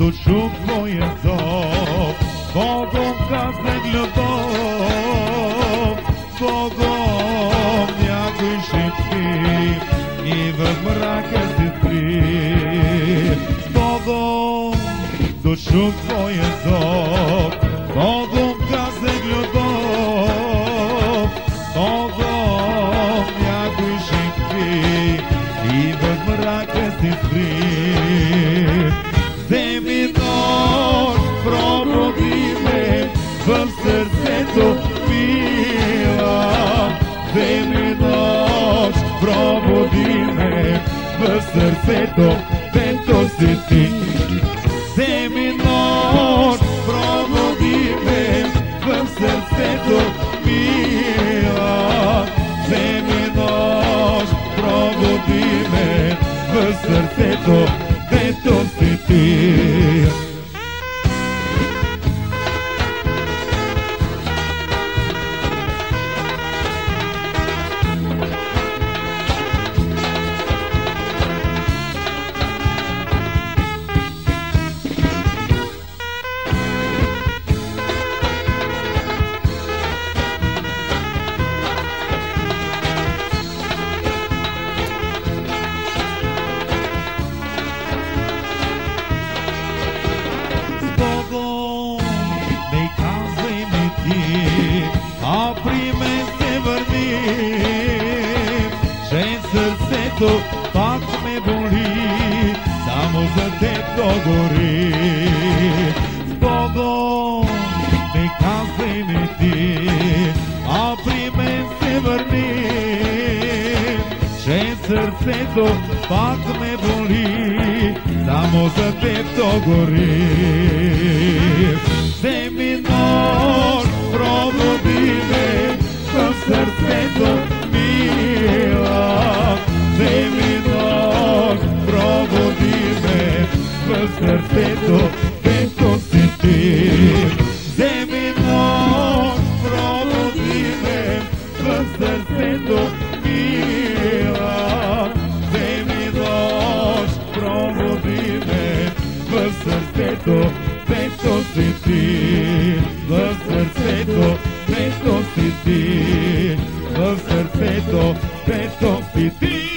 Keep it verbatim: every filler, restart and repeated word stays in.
до чух твоя зов, Богом казнах любов, Богом някой шепти и в мрака се скри. Богом до чух твоя зов, Богом казнах любов, Богом някой шепти и в мрака се скри. Вземи нож, пробуди ме в сърцето мила. Вземи нож, пробуди ме в сърцето, дето си ти. Вземи нож, пробуди ме в сърцето мила. Вземи нож, пробуди ме в сърцето, дето си ти. А при мен се върни, че сърцето пак ме боли, само за теб то гори. С Богом не казвай ме ти, а при мен се върни, че сърцето пак ме боли, само за теб то гори. Вземи нож, пробуди ме в сърцето мила. Вземи нож, пробуди ме в сърцето, дето си ти. Вземи нож, пробуди ме в сърцето мила. Вземи нож, пробуди ме в сърцето, дето си ти. В сърцето, дето си ти, в сърцето, дето си ти.